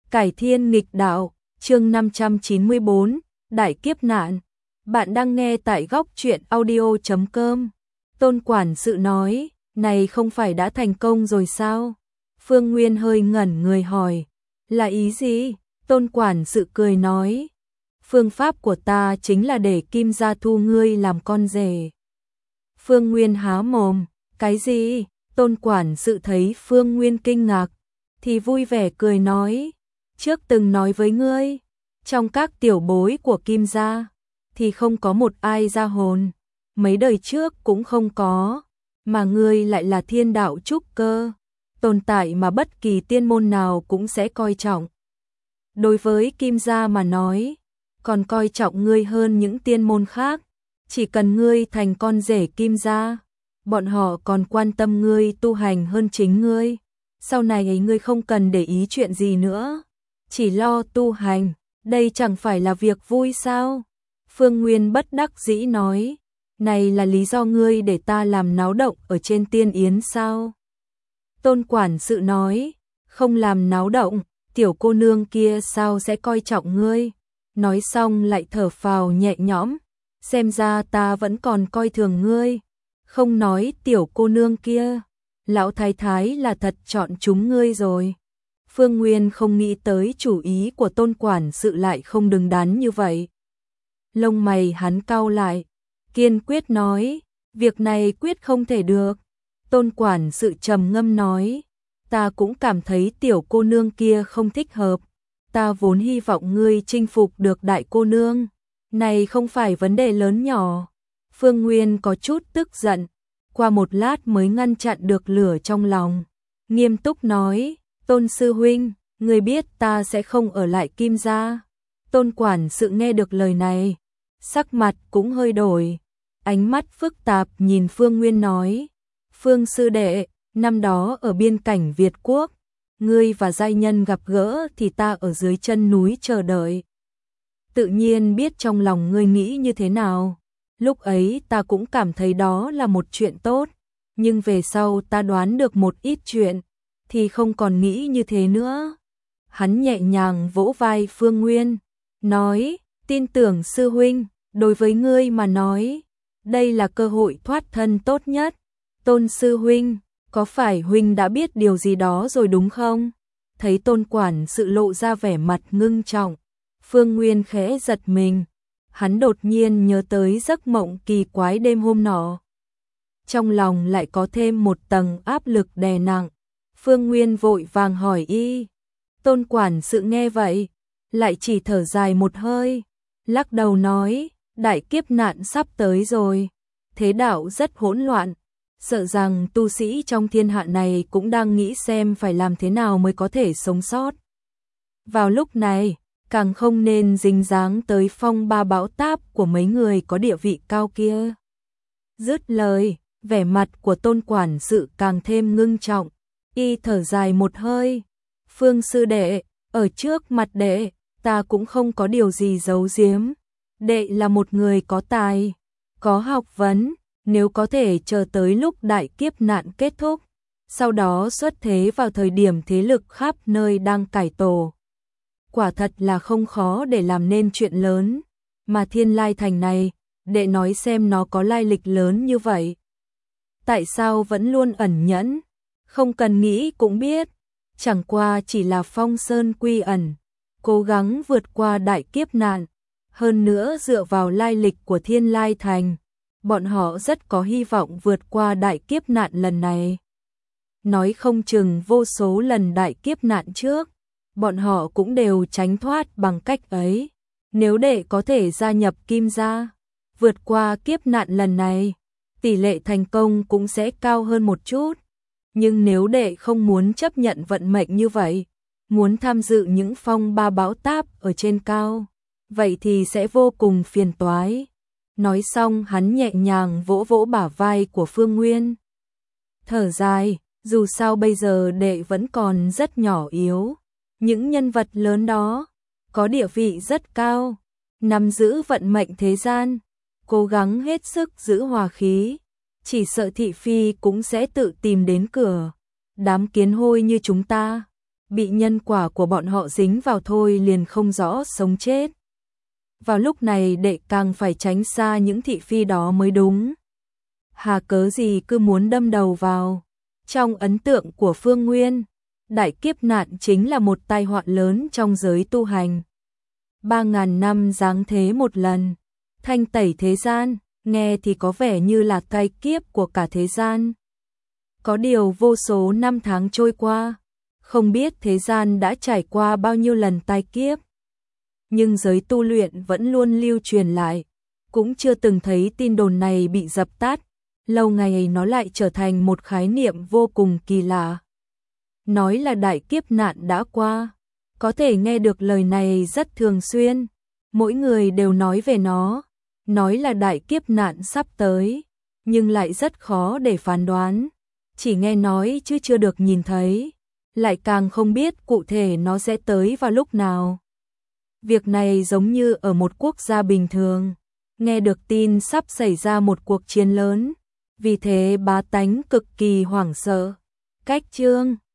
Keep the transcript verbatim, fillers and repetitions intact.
Cải thiên nghịch đạo, chương năm trăm chín mươi bốn, Đại kiếp nạn. Bạn đang nghe tại góc truyện audio chấm com. Tôn quản sự nói, này không phải đã thành công rồi sao? Phương Nguyên hơi ngẩn người hỏi, là ý gì? Tôn quản sự cười nói, phương pháp của ta chính là để Kim gia thu ngươi làm con rể. Phương Nguyên há mồm, cái gì? Tôn quản sự thấy Phương Nguyên kinh ngạc, thì vui vẻ cười nói, trước từng nói với ngươi, trong các tiểu bối của Kim gia, thì không có một ai ra hồn, mấy đời trước cũng không có, mà ngươi lại là thiên đạo trúc cơ, tồn tại mà bất kỳ tiên môn nào cũng sẽ coi trọng. Đối với Kim gia mà nói, còn coi trọng ngươi hơn những tiên môn khác, chỉ cần ngươi thành con rể Kim gia, bọn họ còn quan tâm ngươi tu hành hơn chính ngươi. Sau này ấy ngươi không cần để ý chuyện gì nữa, chỉ lo tu hành, đây chẳng phải là việc vui sao? Phương Nguyên bất đắc dĩ nói, này là lý do ngươi để ta làm náo động ở trên tiên yến sao? Tôn quản sự nói, không làm náo động, tiểu cô nương kia sao sẽ coi trọng ngươi? Nói xong lại thở phào nhẹ nhõm, xem ra ta vẫn còn coi thường ngươi, không nói tiểu cô nương kia. Lão thái thái là thật chọn chúng ngươi rồi. Phương Nguyên không nghĩ tới chủ ý của tôn quản sự lại không đứng đắn như vậy. Lông mày hắn cau lại, kiên quyết nói, việc này quyết không thể được. Tôn quản sự trầm ngâm nói, ta cũng cảm thấy tiểu cô nương kia không thích hợp. Ta vốn hy vọng ngươi chinh phục được đại cô nương. Này không phải vấn đề lớn nhỏ. Phương Nguyên có chút tức giận. Qua một lát mới ngăn chặn được lửa trong lòng, nghiêm túc nói, Tôn sư huynh, người biết ta sẽ không ở lại Kim gia. Tôn quản sự nghe được lời này, sắc mặt cũng hơi đổi, ánh mắt phức tạp nhìn Phương Nguyên nói, Phương sư đệ, năm đó ở biên cảnh Việt Quốc, ngươi và giai nhân gặp gỡ thì ta ở dưới chân núi chờ đợi. Tự nhiên biết trong lòng ngươi nghĩ như thế nào. Lúc ấy ta cũng cảm thấy đó là một chuyện tốt, nhưng về sau ta đoán được một ít chuyện, thì không còn nghĩ như thế nữa. Hắn nhẹ nhàng vỗ vai Phương Nguyên, nói, tin tưởng sư huynh, đối với ngươi mà nói, đây là cơ hội thoát thân tốt nhất. Tôn sư huynh, có phải huynh đã biết điều gì đó rồi đúng không? Thấy tôn quản sự lộ ra vẻ mặt ngưng trọng, Phương Nguyên khẽ giật mình. Hắn đột nhiên nhớ tới giấc mộng kỳ quái đêm hôm nọ. Trong lòng lại có thêm một tầng áp lực đè nặng. Phương Nguyên vội vàng hỏi y. Tôn quản sự nghe vậy, lại chỉ thở dài một hơi, lắc đầu nói, đại kiếp nạn sắp tới rồi. Thế đạo rất hỗn loạn, sợ rằng tu sĩ trong thiên hạ này cũng đang nghĩ xem phải làm thế nào mới có thể sống sót. Vào lúc này, càng không nên dính dáng tới phong ba bão táp của mấy người có địa vị cao kia. Dứt lời, vẻ mặt của tôn quản sự càng thêm ngưng trọng, y thở dài một hơi. Phương sư đệ, ở trước mặt đệ, ta cũng không có điều gì giấu giếm. Đệ là một người có tài, có học vấn, nếu có thể chờ tới lúc đại kiếp nạn kết thúc, sau đó xuất thế vào thời điểm thế lực khắp nơi đang cải tổ. Quả thật là không khó để làm nên chuyện lớn, mà Thiên Lai Thành này, đệ nói xem nó có lai lịch lớn như vậy. Tại sao vẫn luôn ẩn nhẫn, không cần nghĩ cũng biết, chẳng qua chỉ là phong sơn quy ẩn, cố gắng vượt qua đại kiếp nạn, hơn nữa dựa vào lai lịch của Thiên Lai Thành, bọn họ rất có hy vọng vượt qua đại kiếp nạn lần này. Nói không chừng vô số lần đại kiếp nạn trước, bọn họ cũng đều tránh thoát bằng cách ấy. Nếu đệ có thể gia nhập Kim gia, vượt qua kiếp nạn lần này, tỷ lệ thành công cũng sẽ cao hơn một chút. Nhưng nếu đệ không muốn chấp nhận vận mệnh như vậy, muốn tham dự những phong ba bão táp ở trên cao, vậy thì sẽ vô cùng phiền toái. Nói xong hắn nhẹ nhàng vỗ vỗ bả vai của Phương Nguyên. Thở dài, dù sao bây giờ đệ vẫn còn rất nhỏ yếu. Những nhân vật lớn đó, có địa vị rất cao, nắm giữ vận mệnh thế gian, cố gắng hết sức giữ hòa khí, chỉ sợ thị phi cũng sẽ tự tìm đến cửa. Đám kiến hôi như chúng ta, bị nhân quả của bọn họ dính vào thôi liền không rõ sống chết. Vào lúc này đệ càng phải tránh xa những thị phi đó mới đúng. Hà cớ gì cứ muốn đâm đầu vào. Trong ấn tượng của Phương Nguyên, đại kiếp nạn chính là một tai họa lớn trong giới tu hành. Ba ngàn năm giáng thế một lần, thanh tẩy thế gian, nghe thì có vẻ như là tai kiếp của cả thế gian. Có điều vô số năm tháng trôi qua, không biết thế gian đã trải qua bao nhiêu lần tai kiếp. Nhưng giới tu luyện vẫn luôn lưu truyền lại, cũng chưa từng thấy tin đồn này bị dập tắt, lâu ngày nó lại trở thành một khái niệm vô cùng kỳ lạ. Nói là đại kiếp nạn đã qua, có thể nghe được lời này rất thường xuyên, mỗi người đều nói về nó, nói là đại kiếp nạn sắp tới, nhưng lại rất khó để phán đoán, chỉ nghe nói chứ chưa được nhìn thấy, lại càng không biết cụ thể nó sẽ tới vào lúc nào. Việc này giống như ở một quốc gia bình thường, nghe được tin sắp xảy ra một cuộc chiến lớn, vì thế bá tánh cực kỳ hoảng sợ. Cách chương